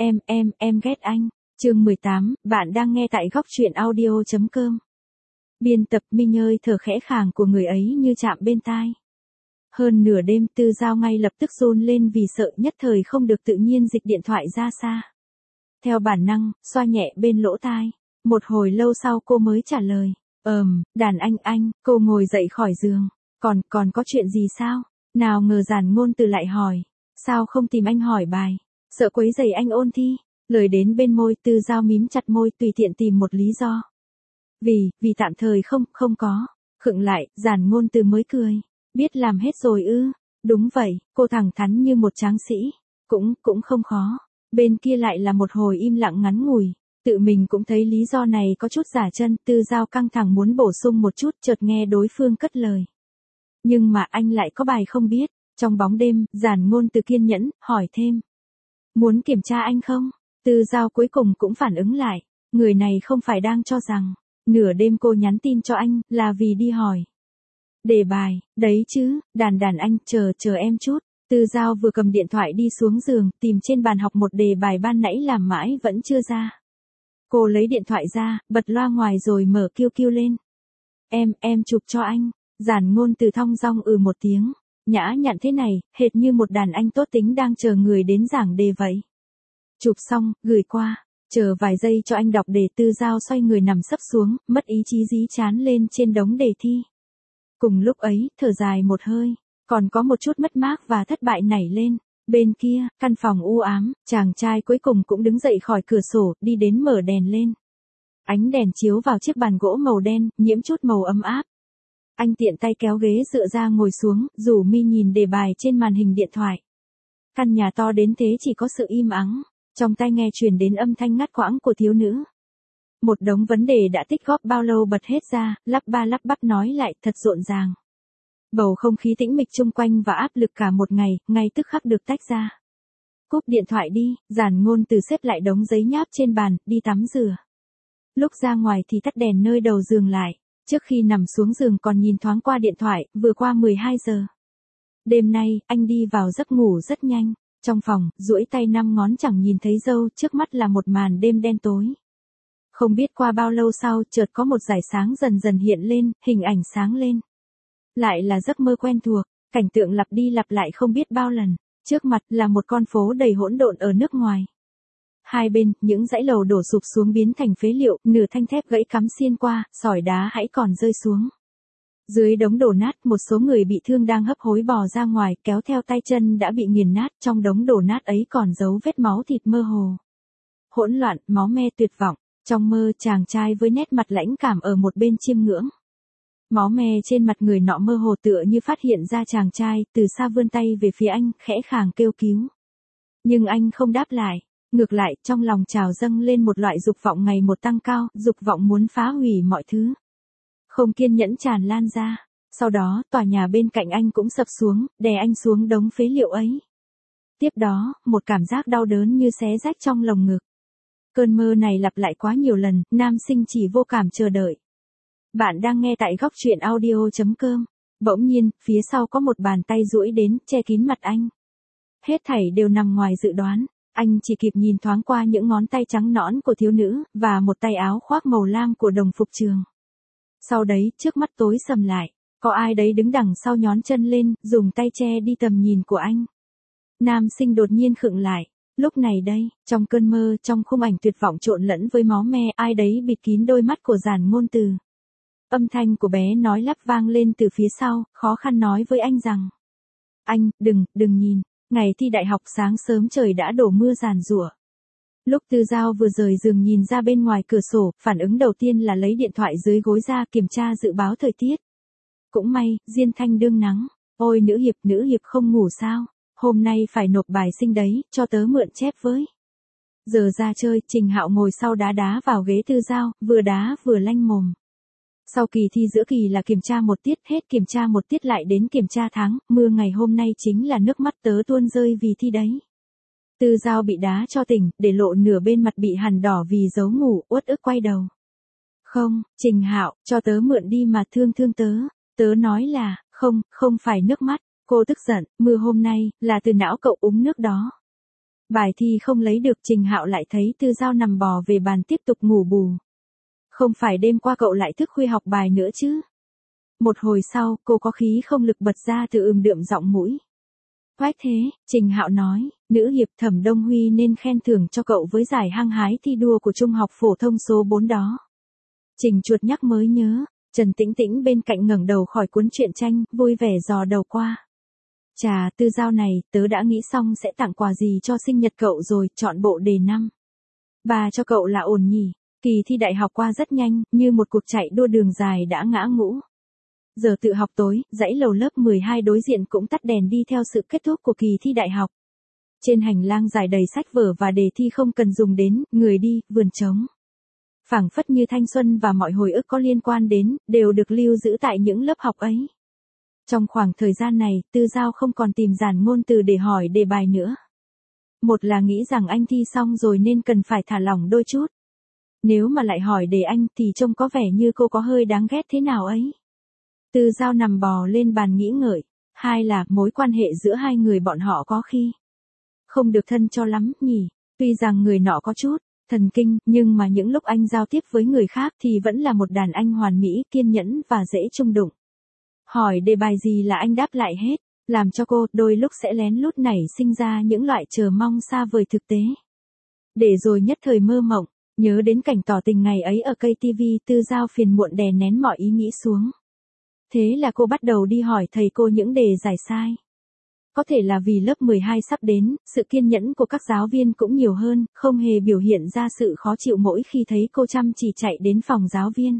Em ghét anh. Chương 18, bạn đang nghe tại góc truyện audio.com. Biên tập Minh ơi, thở khẽ khàng của người ấy như chạm bên tai. Hơn nửa đêm Tư Giao ngay lập tức run lên vì sợ nhất thời không được tự nhiên dịch điện thoại ra xa. Theo bản năng, xoa nhẹ bên lỗ tai. Một hồi lâu sau cô mới trả lời. Đàn anh, cô ngồi dậy khỏi giường. Còn có chuyện gì sao? Nào ngờ Giản Ngôn Từ lại hỏi. Sao không tìm anh hỏi bài? Sợ quấy rầy anh ôn thi. Lời đến bên môi Tư Giao mím chặt môi tùy tiện tìm một lý do. Vì tạm thời không có. Khựng lại, Giản Ngôn Từ mới cười. Biết làm hết rồi ư? Đúng vậy, cô thẳng thắn như một tráng sĩ. Cũng không khó. Bên kia lại là một hồi im lặng ngắn ngủi. Tự mình cũng thấy lý do này có chút giả chân. Tư Giao căng thẳng muốn bổ sung một chút, chợt nghe đối phương cất lời. Nhưng mà anh lại có bài không biết. Trong bóng đêm, Giản Ngôn Từ kiên nhẫn, hỏi thêm. Muốn kiểm tra anh không? Tư Giao cuối cùng cũng phản ứng lại. Người này không phải đang cho rằng, nửa đêm cô nhắn tin cho anh, là vì đi hỏi. Đề bài, đấy chứ, đàn anh, chờ em chút. Tư Giao vừa cầm điện thoại đi xuống giường, tìm trên bàn học một đề bài ban nãy làm mãi vẫn chưa ra. Cô lấy điện thoại ra, bật loa ngoài rồi mở kêu lên. Em chụp cho anh. Giản Ngôn Từ thong dong một tiếng. Nhã nhặn thế này, hệt như một đàn anh tốt tính đang chờ người đến giảng đề vậy. Chụp xong, gửi qua. Chờ vài giây cho anh đọc đề. Tư Giao xoay người nằm sấp xuống, mất ý chí dí chán lên trên đống đề thi. Cùng lúc ấy, thở dài một hơi. Còn có một chút mất mát và thất bại nảy lên. Bên kia, căn phòng u ám, chàng trai cuối cùng cũng đứng dậy khỏi cửa sổ, đi đến mở đèn lên. Ánh đèn chiếu vào chiếc bàn gỗ màu đen, nhiễm chút màu ấm áp. Anh tiện tay kéo ghế dựa ra ngồi xuống, rủ mi nhìn đề bài trên màn hình điện thoại. Căn nhà to đến thế chỉ có sự im ắng. Trong tai nghe truyền đến âm thanh ngắt quãng của thiếu nữ. Một đống vấn đề đã tích góp bao lâu bật hết ra, lắp ba lắp bắp nói lại thật rộn ràng. Bầu không khí tĩnh mịch chung quanh và áp lực cả một ngày, ngay tức khắc được tách ra. Cúp điện thoại đi, Giản Ngôn Từ xếp lại đống giấy nháp trên bàn, đi tắm rửa. Lúc ra ngoài thì tắt đèn nơi đầu giường lại. Trước khi nằm xuống giường còn nhìn thoáng qua điện thoại, vừa qua 12 giờ. Đêm nay, anh đi vào giấc ngủ rất nhanh. Trong phòng, duỗi tay 5 ngón chẳng nhìn thấy dâu, trước mắt là một màn đêm đen tối. Không biết qua bao lâu sau, chợt có một dải sáng dần dần hiện lên, hình ảnh sáng lên. Lại là giấc mơ quen thuộc, cảnh tượng lặp đi lặp lại không biết bao lần. Trước mặt là một con phố đầy hỗn độn ở nước ngoài. Hai bên, những dãy lầu đổ sụp xuống biến thành phế liệu, nửa thanh thép gãy cắm xiên qua, sỏi đá hãy còn rơi xuống. Dưới đống đổ nát, một số người bị thương đang hấp hối bò ra ngoài, kéo theo tay chân đã bị nghiền nát, trong đống đổ nát ấy còn dấu vết máu thịt mơ hồ. Hỗn loạn, máu me tuyệt vọng, trong mơ chàng trai với nét mặt lãnh cảm ở một bên chiêm ngưỡng. Máu me trên mặt người nọ mơ hồ tựa như phát hiện ra chàng trai, từ xa vươn tay về phía anh, khẽ khàng kêu cứu. Nhưng anh không đáp lại, ngược lại, trong lòng trào dâng lên một loại dục vọng ngày một tăng cao, dục vọng muốn phá hủy mọi thứ. Không kiên nhẫn tràn lan ra. Sau đó, tòa nhà bên cạnh anh cũng sập xuống, đè anh xuống đống phế liệu ấy. Tiếp đó, một cảm giác đau đớn như xé rách trong lồng ngực. Cơn mơ này lặp lại quá nhiều lần, nam sinh chỉ vô cảm chờ đợi. Bạn đang nghe tại góc truyện audio.com. Bỗng nhiên, phía sau có một bàn tay duỗi đến, che kín mặt anh. Hết thảy đều nằm ngoài dự đoán. Anh chỉ kịp nhìn thoáng qua những ngón tay trắng nõn của thiếu nữ, và một tay áo khoác màu lam của đồng phục trường. Sau đấy, trước mắt tối sầm lại, có ai đấy đứng đằng sau nhón chân lên, dùng tay che đi tầm nhìn của anh. Nam sinh đột nhiên khựng lại. Lúc này đây, trong cơn mơ, trong khung ảnh tuyệt vọng trộn lẫn với máu me, ai đấy bịt kín đôi mắt của Giản Ngôn Từ. Âm thanh của bé nói lắp vang lên từ phía sau, khó khăn nói với anh rằng. Anh, đừng nhìn. Ngày thi đại học sáng sớm trời đã đổ mưa giàn giụa. Lúc Tư Giao vừa rời giường nhìn ra bên ngoài cửa sổ, phản ứng đầu tiên là lấy điện thoại dưới gối ra kiểm tra dự báo thời tiết. Cũng may, Diên Thanh đương nắng. Ôi nữ hiệp không ngủ sao? Hôm nay phải nộp bài sinh đấy, cho tớ mượn chép với. Giờ ra chơi, Trình Hạo ngồi sau đá vào ghế Tư Giao, vừa đá vừa lanh mồm. Sau kỳ thi giữa kỳ là kiểm tra một tiết, hết kiểm tra một tiết lại đến kiểm tra tháng, mưa ngày hôm nay chính là nước mắt tớ tuôn rơi vì thi đấy. Tư Giao bị đá cho tỉnh, để lộ nửa bên mặt bị hằn đỏ vì giấu ngủ, uất ức quay đầu. Không, Trình Hạo, cho tớ mượn đi mà thương tớ. Tớ nói là, không phải nước mắt. Cô tức giận, mưa hôm nay, là từ não cậu uống nước đó. Bài thi không lấy được, Trình Hạo lại thấy Tư Giao nằm bò về bàn tiếp tục ngủ bù. Không phải đêm qua cậu lại thức khuya học bài nữa chứ? Một hồi sau, cô có khí không lực bật ra từ đượm giọng mũi. Quách thế, Trình Hạo nói, nữ hiệp Thẩm Đông Huy nên khen thưởng cho cậu với giải hăng hái thi đua của Trung học phổ thông số 4 đó. Trình chuột nhắc mới nhớ, Trần Tĩnh Tĩnh bên cạnh ngẩng đầu khỏi cuốn truyện tranh, vui vẻ dò đầu qua. Chà, Tư Giao này, tớ đã nghĩ xong sẽ tặng quà gì cho sinh nhật cậu rồi, chọn bộ đề 5. Bà cho cậu là ổn nhỉ, kỳ thi đại học qua rất nhanh, như một cuộc chạy đua đường dài đã ngã ngũ. Giờ tự học tối, dãy lầu lớp 12 đối diện cũng tắt đèn đi theo sự kết thúc của kỳ thi đại học. Trên hành lang dài đầy sách vở và đề thi không cần dùng đến, người đi, vườn trống. Phảng phất như thanh xuân và mọi hồi ức có liên quan đến, đều được lưu giữ tại những lớp học ấy. Trong khoảng thời gian này, Tư Giao không còn tìm giản ngôn từ để hỏi đề bài nữa. Một là nghĩ rằng anh thi xong rồi nên cần phải thả lỏng đôi chút. Nếu mà lại hỏi đề anh thì trông có vẻ như cô có hơi đáng ghét thế nào ấy. Tư Giao nằm bò lên bàn nghĩ ngợi. Hai là mối quan hệ giữa hai người bọn họ có khi không được thân cho lắm nhỉ. Tuy rằng người nọ có chút thần kinh, nhưng mà những lúc anh giao tiếp với người khác thì vẫn là một đàn anh hoàn mỹ, kiên nhẫn và dễ chung đụng. Hỏi đề bài gì là anh đáp lại hết, làm cho cô đôi lúc sẽ lén lút nảy sinh ra những loại chờ mong xa vời thực tế. Để rồi nhất thời mơ mộng, nhớ đến cảnh tỏ tình ngày ấy ở cây TV, Tư Giao phiền muộn đè nén mọi ý nghĩ xuống. Thế là cô bắt đầu đi hỏi thầy cô những đề giải sai. Có thể là vì lớp 12 sắp đến, sự kiên nhẫn của các giáo viên cũng nhiều hơn, không hề biểu hiện ra sự khó chịu mỗi khi thấy cô chăm chỉ chạy đến phòng giáo viên.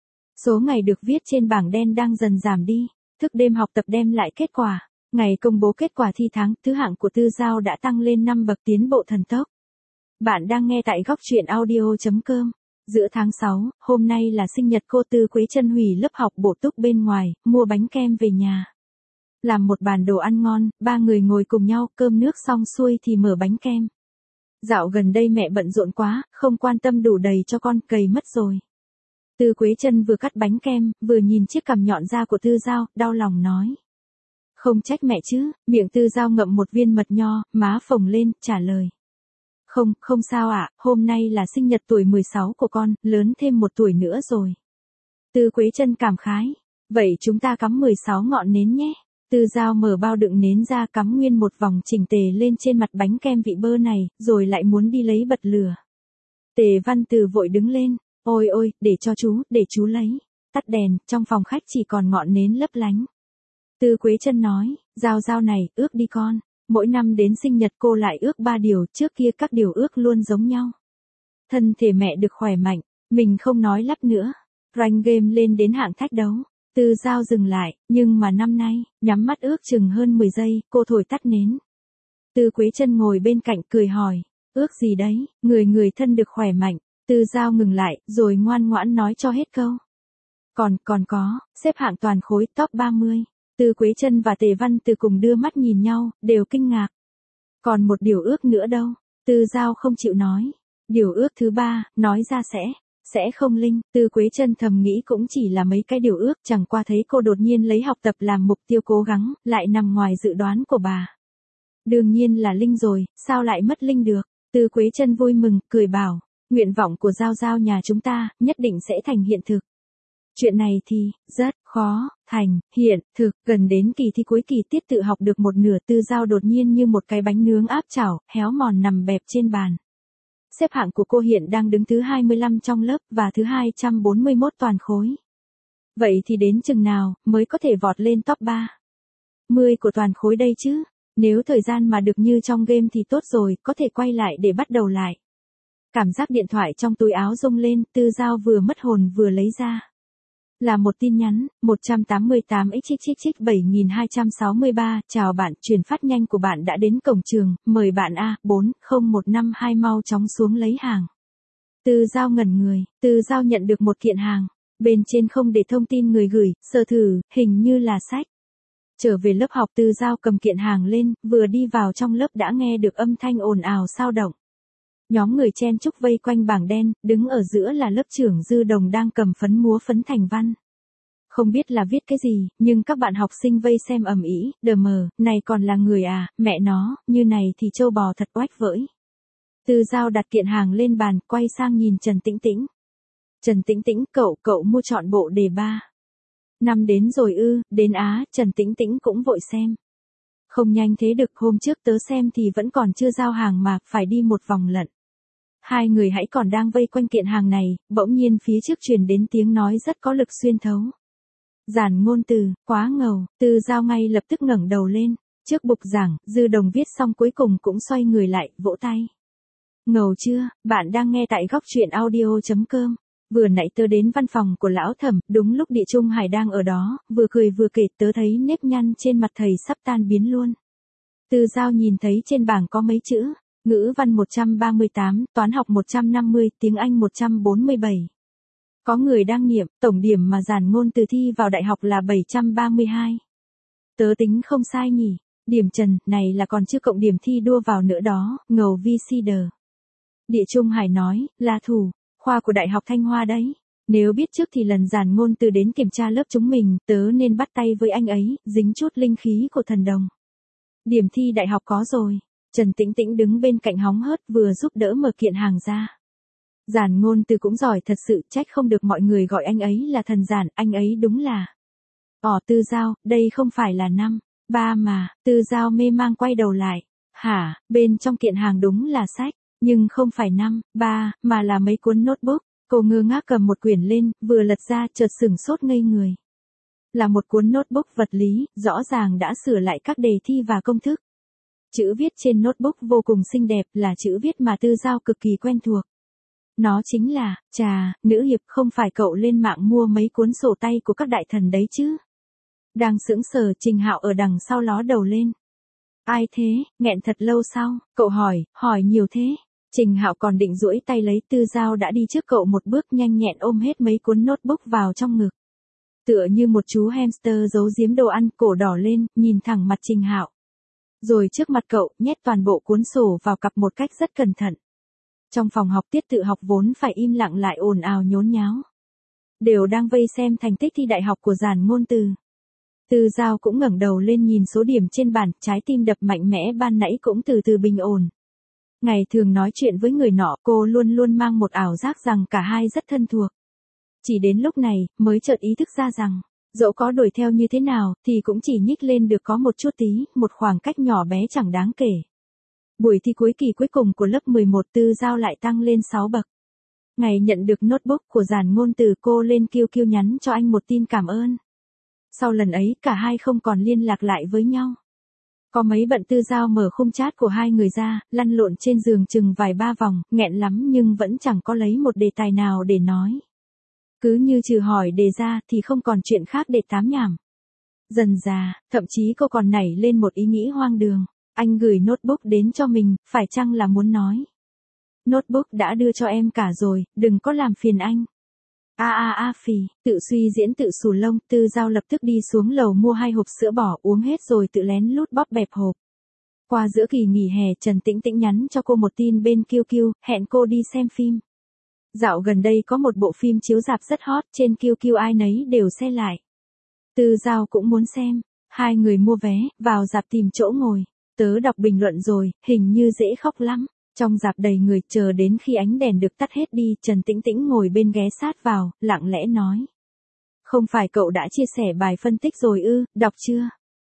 Số ngày được viết trên bảng đen đang dần giảm đi, thức đêm học tập đem lại kết quả. Ngày công bố kết quả thi tháng, thứ hạng của Tư Giao đã tăng lên 5 bậc, tiến bộ thần tốc. Bạn đang nghe tại góc truyện audio.com. Giữa tháng 6, hôm nay là sinh nhật cô. Tư Quế Chân hủy lớp học bổ túc bên ngoài, mua bánh kem về nhà. Làm một bàn đồ ăn ngon, ba người ngồi cùng nhau, cơm nước xong xuôi thì mở bánh kem. Dạo gần đây mẹ bận rộn quá, không quan tâm đủ đầy cho con, cầy mất rồi. Tư Quế Chân vừa cắt bánh kem, vừa nhìn chiếc cằm nhọn ra của Tư Giao, đau lòng nói. Không trách mẹ chứ, miệng Tư Giao ngậm một viên mật nho, má phồng lên, trả lời. Không sao ạ, hôm nay là sinh nhật tuổi 16 của con, lớn thêm 1 tuổi nữa rồi. Tư Quế Chân cảm khái. Vậy chúng ta cắm 16 ngọn nến nhé. Tư Giao mở bao đựng nến ra, cắm nguyên một vòng chỉnh tề lên trên mặt bánh kem vị bơ này, rồi lại muốn đi lấy bật lửa. Tề Văn Từ vội đứng lên. Ôi ôi, để chú lấy. Tắt đèn, trong phòng khách chỉ còn ngọn nến lấp lánh. Tư Quế Chân nói, Giao này, ước đi con. Mỗi năm đến sinh nhật cô lại ước 3 điều, trước kia các điều ước luôn giống nhau. Thân thể mẹ được khỏe mạnh, mình không nói lắp nữa. Rank game lên đến hạng thách đấu. Tư Giao dừng lại, nhưng mà năm nay, nhắm mắt ước chừng hơn 10 giây, cô thổi tắt nến. Tư Quế Chân ngồi bên cạnh cười hỏi, ước gì đấy, người thân được khỏe mạnh. Tư Giao ngừng lại, rồi ngoan ngoãn nói cho hết câu. Còn có, xếp hạng toàn khối top 30. Tư Quế Chân và Tề Văn Từ cùng đưa mắt nhìn nhau, đều kinh ngạc. Còn một điều ước nữa đâu? Tư Giao không chịu nói. Điều ước thứ 3, nói ra sẽ không linh. Tư Quế Chân thầm nghĩ cũng chỉ là mấy cái điều ước, chẳng qua thấy cô đột nhiên lấy học tập làm mục tiêu cố gắng, lại nằm ngoài dự đoán của bà. Đương nhiên là linh rồi, sao lại mất linh được? Tư Quế Chân vui mừng, cười bảo, nguyện vọng của Giao nhà chúng ta, nhất định sẽ thành hiện thực. Chuyện này thì, rất khó, thành, hiện, thực, gần đến kỳ thi cuối kỳ tiết tự học được một nửa, Tư Giao đột nhiên như một cái bánh nướng áp chảo, héo mòn nằm bẹp trên bàn. Xếp hạng của cô hiện đang đứng thứ 25 trong lớp, và thứ 241 toàn khối. Vậy thì đến chừng nào, mới có thể vọt lên top 30 của toàn khối đây chứ? Nếu thời gian mà được như trong game thì tốt rồi, có thể quay lại để bắt đầu lại. Cảm giác điện thoại trong túi áo rung lên, Tư Giao vừa mất hồn vừa lấy ra. Là một tin nhắn, 188xxx7263, chào bạn, truyền phát nhanh của bạn đã đến cổng trường, mời bạn A40152 mau chóng xuống lấy hàng. Tư Giao ngẩn người, Tư Giao nhận được một kiện hàng, bên trên không để thông tin người gửi, sơ thử, hình như là sách. Trở về lớp học, Tư Giao cầm kiện hàng lên, vừa đi vào trong lớp đã nghe được âm thanh ồn ào xao động. Nhóm người chen chúc vây quanh bảng đen, đứng ở giữa là lớp trưởng Dư Đồng đang cầm phấn múa phấn thành văn. Không biết là viết cái gì, nhưng các bạn học sinh vây xem ầm ĩ, đờ mờ, này còn là người à, mẹ nó, như này thì trâu bò thật oách vỡi. Tư Giao đặt kiện hàng lên bàn, quay sang nhìn Trần Tĩnh Tĩnh. Trần Tĩnh Tĩnh, cậu mua chọn bộ đề 3. Năm đến rồi ư, đến á, Trần Tĩnh Tĩnh cũng vội xem. Không nhanh thế được, hôm trước tớ xem thì vẫn còn chưa giao hàng mà, phải đi một vòng lận. Hai người hãy còn đang vây quanh kiện hàng này, bỗng nhiên phía trước truyền đến tiếng nói rất có lực xuyên thấu. Giản ngôn từ, quá ngầu, Tư Giao ngay lập tức ngẩng đầu lên, trước bục giảng, Dư Đồng viết xong cuối cùng cũng xoay người lại, vỗ tay. Ngầu chưa, bạn đang nghe tại góc truyện audio.com. Vừa nãy tớ đến văn phòng của lão Thẩm, đúng lúc Địa Trung Hải đang ở đó, vừa cười vừa kể tớ thấy nếp nhăn trên mặt thầy sắp tan biến luôn. Tư Giao nhìn thấy trên bảng có mấy chữ, ngữ văn 138, toán học 150, tiếng Anh 147. Có người đang niệm, tổng điểm mà Giản ngôn từ thi vào đại học là 732. Tớ tính không sai nhỉ, điểm trần, này là còn chưa cộng điểm thi đua vào nữa đó, ngầu VCD. Địa Trung Hải nói, là thủ, khoa của Đại học Thanh Hoa đấy. Nếu biết trước thì lần Giản ngôn từ đến kiểm tra lớp chúng mình, tớ nên bắt tay với anh ấy, dính chút linh khí của thần đồng. Điểm thi đại học có rồi. Trần Tĩnh Tĩnh đứng bên cạnh hóng hớt vừa giúp đỡ mở kiện hàng ra. Giản ngôn từ cũng giỏi thật sự, trách không được mọi người gọi anh ấy là thần giản, anh ấy đúng là. Tư Giao, đây không phải là 5, 3 mà, Tư Giao mê mang quay đầu lại. Hả, bên trong kiện hàng đúng là sách, nhưng không phải 5, 3, mà là mấy cuốn notebook. Cô ngơ ngác cầm một quyển lên, vừa lật ra chợt sửng sốt ngây người. Là một cuốn notebook vật lý, rõ ràng đã sửa lại các đề thi và công thức. Chữ viết trên notebook vô cùng xinh đẹp, là chữ viết mà Tư Giao cực kỳ quen thuộc. Nó chính là, chà, nữ hiệp, không phải cậu lên mạng mua mấy cuốn sổ tay của các đại thần đấy chứ? Đang sững sờ, Trình Hạo ở đằng sau ló đầu lên. Ai thế, nghẹn thật lâu sao? Cậu hỏi nhiều thế. Trình Hạo còn định duỗi tay lấy, Tư Giao đã đi trước cậu một bước, nhanh nhẹn ôm hết mấy cuốn notebook vào trong ngực. Tựa như một chú hamster giấu giếm đồ ăn, cổ đỏ lên, nhìn thẳng mặt Trình Hạo. Rồi trước mặt cậu, nhét toàn bộ cuốn sổ vào cặp một cách rất cẩn thận. Trong phòng học tiết tự học vốn phải im lặng lại ồn ào nhốn nháo. Đều đang vây xem thành tích thi đại học của Giản ngôn từ. Tư Giao cũng ngẩng đầu lên nhìn số điểm trên bàn, trái tim đập mạnh mẽ ban nãy cũng từ từ bình ổn. Ngày thường nói chuyện với người nọ, cô luôn luôn mang một ảo giác rằng cả hai rất thân thuộc. Chỉ đến lúc này, mới chợt ý thức ra rằng, dẫu có đuổi theo như thế nào, thì cũng chỉ nhích lên được có một chút tí, một khoảng cách nhỏ bé chẳng đáng kể. Buổi thi cuối kỳ cuối cùng của lớp 11, Tư Giao lại tăng lên 6 bậc. Ngày nhận được notebook của Giản ngôn từ, cô lên QQ nhắn cho anh một tin cảm ơn. Sau lần ấy, cả hai không còn liên lạc lại với nhau. Có mấy bận, Tư Giao mở khung chat của hai người ra, lăn lộn trên giường chừng vài ba vòng, nghẹn lắm nhưng vẫn chẳng có lấy một đề tài nào để nói. Cứ như trừ hỏi đề ra thì không còn chuyện khác để tám nhảm. Dần dà, thậm chí cô còn nảy lên một ý nghĩ hoang đường. Anh gửi notebook đến cho mình, phải chăng là muốn nói. Notebook đã đưa cho em cả rồi, đừng có làm phiền anh. Phì, tự suy diễn tự xù lông, Tư Giao lập tức đi xuống lầu mua 2 hộp sữa bò, uống hết rồi tự lén lút bóp bẹp hộp. Qua giữa kỳ nghỉ hè, Trần Tĩnh Tĩnh nhắn cho cô một tin bên QQ, hẹn cô đi xem phim. Dạo gần đây có một bộ phim chiếu rạp rất hot, trên QQ ai nấy đều share lại. Tư Giao cũng muốn xem, hai người mua vé, vào rạp tìm chỗ ngồi. Tớ đọc bình luận rồi, hình như dễ khóc lắm. Trong rạp đầy người, chờ đến khi ánh đèn được tắt hết đi, Trần Tĩnh Tĩnh ngồi bên ghé sát vào, lặng lẽ nói. Không phải cậu đã chia sẻ bài phân tích rồi ư, đọc chưa?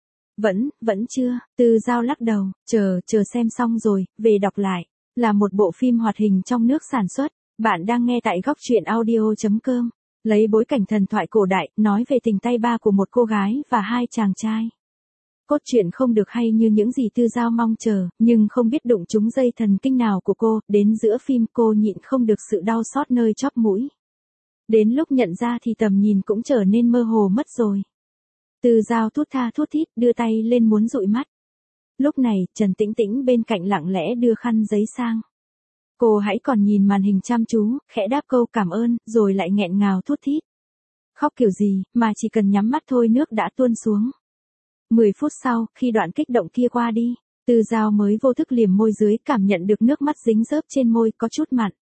Vẫn chưa, Tư Giao lắc đầu, chờ xem xong rồi, về đọc lại. Là một bộ phim hoạt hình trong nước sản xuất, bạn đang nghe tại góc truyện audio.com. Lấy bối cảnh thần thoại cổ đại, nói về tình tay ba của một cô gái và 2 chàng trai. Cốt truyện không được hay như những gì Tư Giao mong chờ, nhưng không biết đụng trúng dây thần kinh nào của cô, đến giữa phim cô nhịn không được sự đau xót nơi chóp mũi. Đến lúc nhận ra thì tầm nhìn cũng trở nên mơ hồ mất rồi. Tư Giao thút tha thút thít, đưa tay lên muốn dụi mắt. Lúc này, Trần Tĩnh Tĩnh bên cạnh lặng lẽ đưa khăn giấy sang. Cô hãy còn nhìn màn hình chăm chú, khẽ đáp câu cảm ơn, rồi lại nghẹn ngào thút thít. Khóc kiểu gì, mà chỉ cần nhắm mắt thôi nước đã tuôn xuống. 10 phút sau, khi đoạn kích động kia qua đi, Tư Giao mới vô thức liềm môi dưới, cảm nhận được nước mắt dính dớp trên môi, có chút mặn.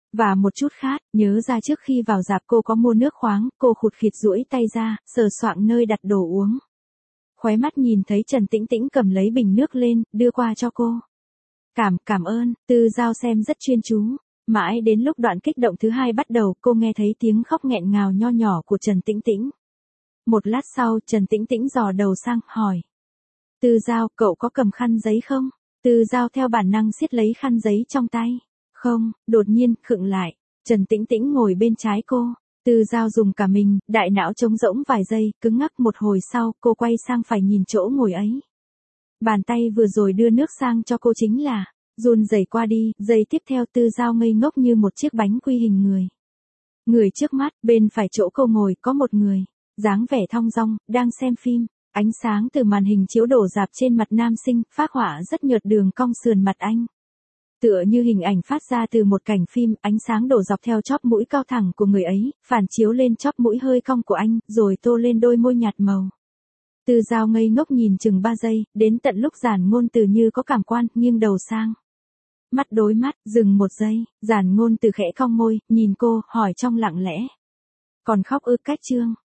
Và một chút khát, nhớ ra trước khi vào rạp cô có mua nước khoáng, cô khụt khịt duỗi tay ra, sờ soạng nơi đặt đồ uống. Khóe mắt nhìn thấy Trần Tĩnh Tĩnh cầm lấy bình nước lên, đưa qua cho cô. Cảm ơn, Tư Giao xem rất chuyên chú. Mãi đến lúc đoạn kích động thứ 2 bắt đầu, cô nghe thấy tiếng khóc nghẹn ngào nho nhỏ của Trần Tĩnh Tĩnh. Một lát sau, Trần Tĩnh Tĩnh dò đầu sang, hỏi. Tư Giao, cậu có cầm khăn giấy không? Tư Giao theo bản năng siết lấy khăn giấy trong tay. Không, đột nhiên, khựng lại. Trần Tĩnh Tĩnh ngồi bên trái cô. Tư Giao dùng cả mình, đại não trống rỗng vài giây, cứng ngắc một hồi sau, cô quay sang phải nhìn chỗ ngồi ấy. Bàn tay vừa rồi đưa nước sang cho cô chính là, run rẩy qua đi, giây tiếp theo Tư Giao ngây ngốc như một chiếc bánh quy hình người. Người trước mắt, bên phải chỗ cô ngồi có một người, dáng vẻ thong dong, đang xem phim. Ánh sáng từ màn hình chiếu đổ rạp trên mặt nam sinh, phác họa rất nhợt đường cong sườn mặt anh. Tựa như hình ảnh phát ra từ một cảnh phim, ánh sáng đổ dọc theo chóp mũi cao thẳng của người ấy, phản chiếu lên chóp mũi hơi cong của anh, rồi tô lên đôi môi nhạt màu. Tư Giao ngây ngốc nhìn chừng 3 giây, đến tận lúc Giản Ngôn Từ như có cảm quan, nghiêng đầu sang. Mắt đối mắt, dừng 1 giây, Giản Ngôn Từ khẽ cong môi, nhìn cô, hỏi trong lặng lẽ. Còn khóc ư Cách Trương?